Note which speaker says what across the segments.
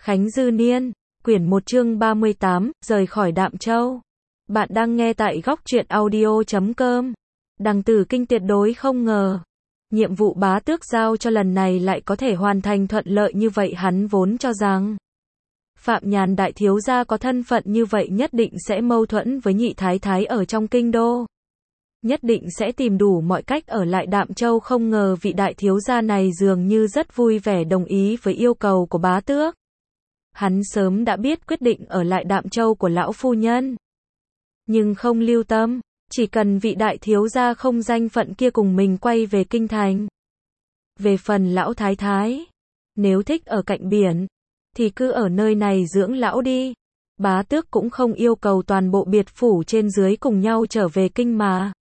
Speaker 1: Khánh Dư Niên, quyển 1 chương 38, rời khỏi Đạm Châu. Bạn đang nghe tại góc truyện audio.com. Đằng Tử Kinh tuyệt đối không ngờ. Nhiệm vụ bá tước giao cho lần này lại có thể hoàn thành thuận lợi như vậy, hắn vốn cho rằng Phạm Nhàn đại thiếu gia có thân phận như vậy nhất định sẽ mâu thuẫn với nhị thái thái ở trong kinh đô. Nhất định sẽ tìm đủ mọi cách ở lại Đạm Châu, không ngờ vị đại thiếu gia này dường như rất vui vẻ đồng ý với yêu cầu của bá tước. Hắn sớm đã biết quyết định ở lại Đạm Châu của lão phu nhân, nhưng không lưu tâm, chỉ cần vị đại thiếu gia không danh phận kia cùng mình quay về kinh thành. Về phần lão thái thái, nếu thích ở cạnh biển, thì cứ ở nơi này dưỡng lão đi. Bá tước cũng không yêu cầu toàn bộ biệt phủ trên dưới cùng nhau trở về kinh mà.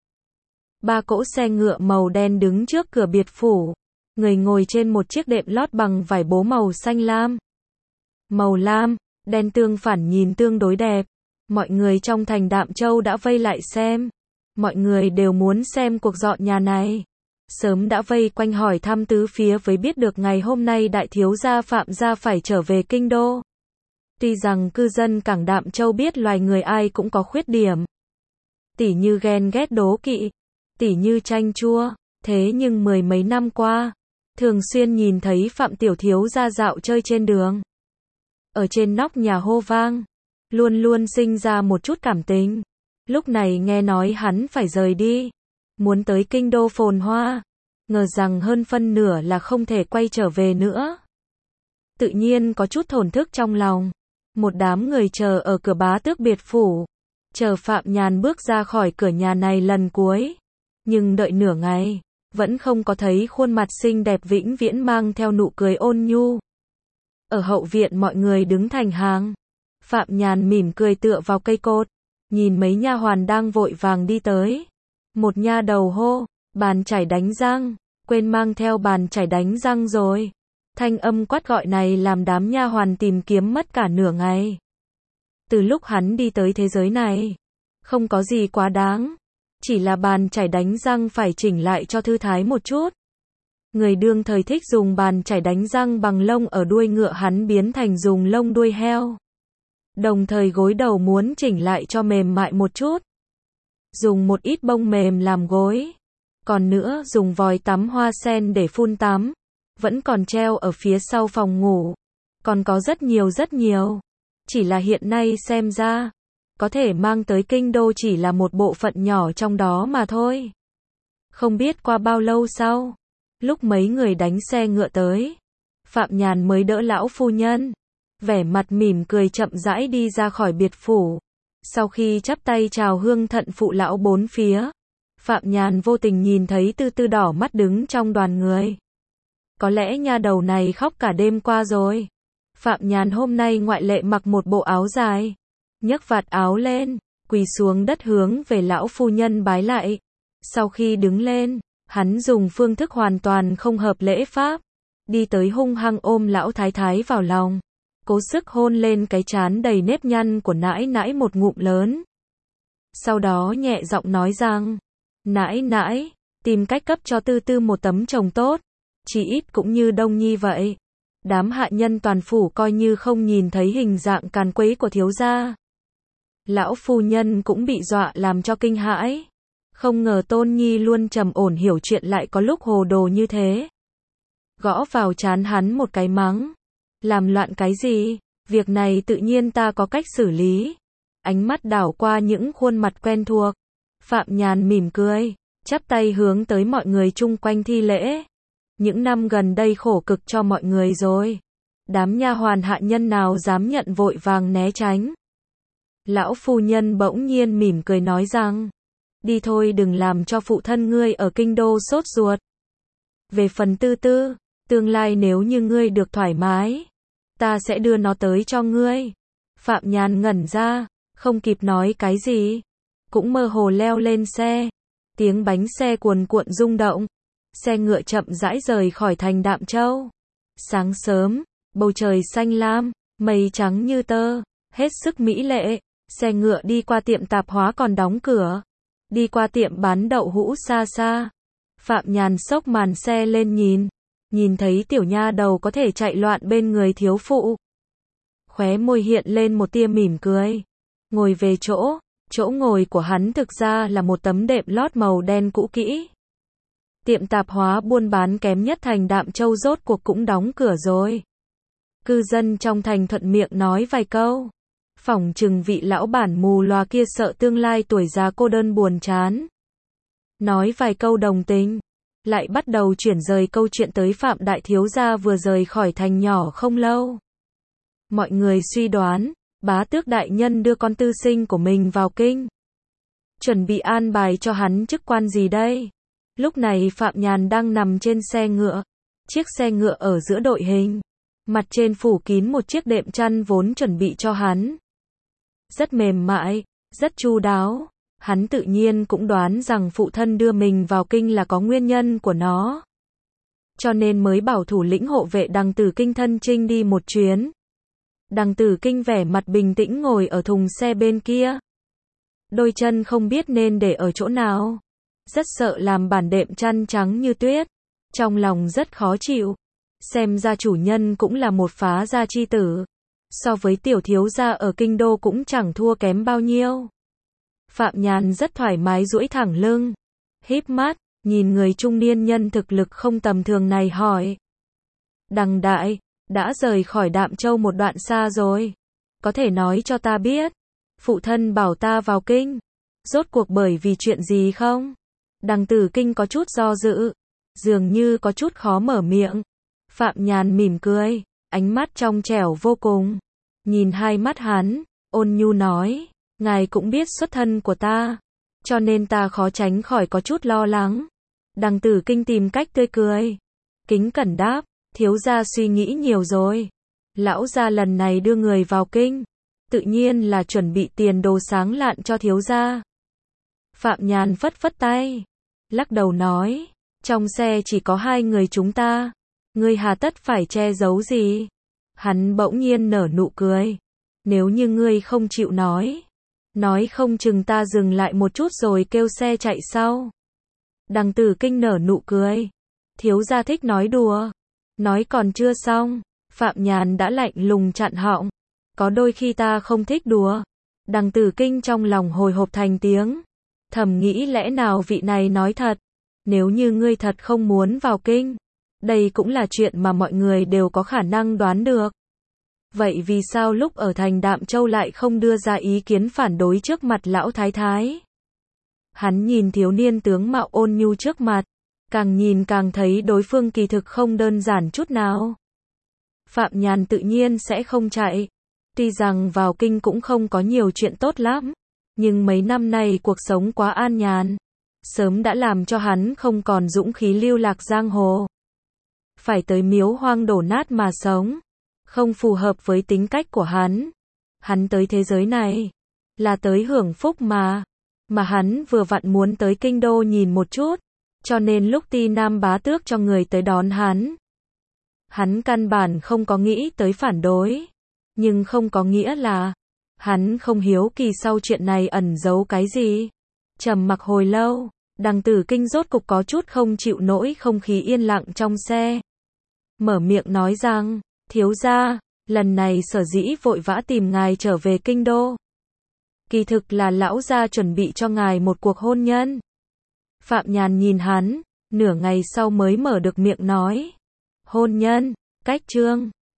Speaker 1: 3 cỗ xe ngựa màu đen đứng trước cửa biệt phủ, người ngồi trên một chiếc đệm lót bằng vải bố màu xanh lam. Màu lam, đen tương phản nhìn tương đối đẹp. Mọi người trong thành Đạm Châu đã vây lại xem. Mọi người đều muốn xem cuộc dọn nhà này. Sớm đã vây quanh hỏi thăm tứ phía với biết được ngày hôm nay đại thiếu gia Phạm gia phải trở về kinh đô. Tuy rằng cư dân cảng Đạm Châu biết loài người ai cũng có khuyết điểm, tỉ như ghen ghét đố kỵ, tỉ như chanh chua, thế nhưng 10 mấy năm qua, thường xuyên nhìn thấy Phạm tiểu thiếu gia dạo chơi trên đường, ở trên nóc nhà hô vang, luôn luôn sinh ra một chút cảm tình. Lúc này nghe nói hắn phải rời đi, muốn tới kinh đô phồn hoa, ngờ rằng hơn phân nửa là không thể quay trở về nữa. Tự nhiên có chút thổn thức trong lòng. Một đám người chờ ở cửa bá tước biệt phủ, chờ Phạm Nhàn bước ra khỏi cửa nhà này lần cuối. Nhưng đợi nửa ngày, vẫn không có thấy khuôn mặt xinh đẹp vĩnh viễn mang theo nụ cười ôn nhu. Ở hậu viện mọi người đứng thành hàng. Phạm Nhàn mỉm cười tựa vào cây cột, nhìn mấy nha hoàn đang vội vàng đi tới. Một nha đầu hô, bàn chải đánh răng, quên mang theo bàn chải đánh răng rồi. Thanh âm quát gọi này làm đám nha hoàn tìm kiếm mất cả nửa ngày. Từ lúc hắn đi tới thế giới này, không có gì quá đáng, chỉ là bàn chải đánh răng phải chỉnh lại cho thư thái một chút. Người đương thời thích dùng bàn chải đánh răng bằng lông ở đuôi ngựa, hắn biến thành dùng lông đuôi heo. Đồng thời gối đầu muốn chỉnh lại cho mềm mại một chút, dùng một ít bông mềm làm gối. Còn nữa dùng vòi tắm hoa sen để phun tắm, vẫn còn treo ở phía sau phòng ngủ. Còn có rất nhiều. Chỉ là hiện nay xem ra, có thể mang tới kinh đô chỉ là một bộ phận nhỏ trong đó mà thôi. Không biết qua bao lâu sau, lúc mấy người đánh xe ngựa tới, Phạm Nhàn mới đỡ lão phu nhân, vẻ mặt mỉm cười chậm rãi đi ra khỏi biệt phủ. Sau khi chắp tay chào hương thận phụ lão bốn phía, Phạm Nhàn vô tình nhìn thấy Tư Tư đỏ mắt đứng trong đoàn người. Có lẽ nha đầu này khóc cả đêm qua rồi. Phạm Nhàn hôm nay ngoại lệ mặc một bộ áo dài, nhấc vạt áo lên, quỳ xuống đất hướng về lão phu nhân bái lại. Sau khi đứng lên, hắn dùng phương thức hoàn toàn không hợp lễ pháp, đi tới hung hăng ôm lão thái thái vào lòng, cố sức hôn lên cái trán đầy nếp nhăn của nãi nãi một ngụm lớn. Sau đó nhẹ giọng nói rằng, nãi nãi, tìm cách cấp cho Tư Tư một tấm chồng tốt, chỉ ít cũng như Đông Nhi vậy. Đám hạ nhân toàn phủ coi như không nhìn thấy hình dạng càn quấy của thiếu gia. Lão phu nhân cũng bị dọa làm cho kinh hãi. Không ngờ Tôn Nhi luôn trầm ổn hiểu chuyện lại có lúc hồ đồ như thế. Gõ vào trán hắn một cái mắng. Làm loạn cái gì? Việc này tự nhiên ta có cách xử lý. Ánh mắt đảo qua những khuôn mặt quen thuộc. Phạm Nhàn mỉm cười, chắp tay hướng tới mọi người chung quanh thi lễ. Những năm gần đây khổ cực cho mọi người rồi. Đám nha hoàn hạ nhân nào dám nhận, vội vàng né tránh. Lão phu nhân bỗng nhiên mỉm cười nói rằng, đi thôi, đừng làm cho phụ thân ngươi ở kinh đô sốt ruột. Về phần Tư Tư, tương lai nếu như ngươi được thoải mái, ta sẽ đưa nó tới cho ngươi. Phạm Nhàn ngẩn ra, không kịp nói cái gì, cũng mơ hồ leo lên xe. Tiếng bánh xe cuồn cuộn rung động. Xe ngựa chậm rãi rời khỏi thành Đạm Châu. Sáng sớm, bầu trời xanh lam, mây trắng như tơ, hết sức mỹ lệ. Xe ngựa đi qua tiệm tạp hóa còn đóng cửa, đi qua tiệm bán đậu hũ xa xa. Phạm Nhàn xốc màn xe lên nhìn thấy tiểu nha đầu có thể chạy loạn bên người thiếu phụ. khóe môi hiện lên một tia mỉm cười. Ngồi về chỗ ngồi của hắn thực ra là một tấm đệm lót màu đen cũ kỹ. Tiệm tạp hóa buôn bán kém nhất thành Đạm Châu rốt cuộc cũng đóng cửa rồi. Cư dân trong thành thuận miệng nói vài câu. Phỏng chừng vị lão bản mù lòa kia sợ tương lai tuổi già cô đơn buồn chán. Nói vài câu đồng tình, lại bắt đầu chuyển rời câu chuyện tới Phạm đại thiếu gia vừa rời khỏi thành nhỏ không lâu. Mọi người suy đoán, bá tước đại nhân đưa con tư sinh của mình vào kinh. Chuẩn bị an bài cho hắn chức quan gì đây? Lúc này Phạm Nhàn đang nằm trên xe ngựa. Chiếc xe ngựa ở giữa đội hình. Mặt trên phủ kín một chiếc đệm chăn vốn chuẩn bị cho hắn. Rất mềm mại, rất chu đáo. Hắn tự nhiên cũng đoán rằng phụ thân đưa mình vào kinh là có nguyên nhân của nó. Cho nên mới bảo thủ lĩnh hộ vệ Đằng Tử Kinh thân chinh đi một chuyến. Đằng Tử Kinh vẻ mặt bình tĩnh ngồi ở thùng xe bên kia. Đôi chân không biết nên để ở chỗ nào. Rất sợ làm bản đệm chăn trắng như tuyết. Trong lòng rất khó chịu. Xem ra chủ nhân cũng là một phá gia chi tử. So với tiểu thiếu gia ở kinh đô cũng chẳng thua kém bao nhiêu. Phạm Nhàn rất thoải mái duỗi thẳng lưng. Híp mắt, nhìn người trung niên nhân thực lực không tầm thường này hỏi. Đằng đại, đã rời khỏi Đạm Châu một đoạn xa rồi. Có thể nói cho ta biết. Phụ thân bảo ta vào kinh. Rốt cuộc bởi vì chuyện gì không? Đằng Tử Kinh có chút do dự. Dường như có chút khó mở miệng. Phạm Nhàn mỉm cười. Ánh mắt trong trẻo vô cùng. Nhìn hai mắt hắn, ôn nhu nói. Ngài cũng biết xuất thân của ta. Cho nên ta khó tránh khỏi có chút lo lắng. Đằng Tử Kinh tìm cách tươi cười. Kính cẩn đáp. Thiếu gia suy nghĩ nhiều rồi. Lão gia lần này đưa người vào kinh. Tự nhiên là chuẩn bị tiền đồ sáng lạn cho thiếu gia. Phạm Nhàn phất phất tay. Lắc đầu nói. Trong xe chỉ có hai người chúng ta. Ngươi hà tất phải che giấu gì? Hắn bỗng nhiên nở nụ cười. Nếu như ngươi không chịu nói không chừng ta dừng lại một chút rồi kêu xe chạy sau. Đằng Tử Kinh nở nụ cười. Thiếu gia thích nói đùa. Nói còn chưa xong, Phạm Nhàn đã lạnh lùng chặn họng. Có đôi khi ta không thích đùa. Đằng Tử Kinh trong lòng hồi hộp thành tiếng. Thầm nghĩ lẽ nào vị này nói thật. Nếu như ngươi thật không muốn vào kinh. Đây cũng là chuyện mà mọi người đều có khả năng đoán được. Vậy vì sao lúc ở thành Đạm Châu lại không đưa ra ý kiến phản đối trước mặt lão thái thái? Hắn nhìn thiếu niên tướng mạo ôn nhu trước mặt. Càng nhìn càng thấy đối phương kỳ thực không đơn giản chút nào. Phạm Nhàn tự nhiên sẽ không chạy. Tuy rằng vào kinh cũng không có nhiều chuyện tốt lắm. Nhưng mấy năm nay cuộc sống quá an nhàn. Sớm đã làm cho hắn không còn dũng khí lưu lạc giang hồ. Phải tới miếu hoang đổ nát mà sống. Không phù hợp với tính cách của hắn. Hắn tới thế giới này. Là tới hưởng phúc mà. Mà hắn vừa vặn muốn tới kinh đô nhìn một chút. Cho nên lúc Ti Nam bá tước cho người tới đón hắn. Hắn căn bản không có nghĩ tới phản đối. Nhưng không có nghĩa là hắn không hiếu kỳ sau chuyện này ẩn giấu cái gì. Trầm mặc hồi lâu, Đằng Tử Kinh rốt cục có chút không chịu nổi không khí yên lặng trong xe. Mở miệng nói rằng, thiếu gia, lần này sở dĩ vội vã tìm ngài trở về kinh đô. Kỳ thực là lão gia chuẩn bị cho ngài một cuộc hôn nhân. Phạm Nhàn nhìn hắn, nửa ngày sau mới mở được miệng nói. Hôn nhân, cách trương.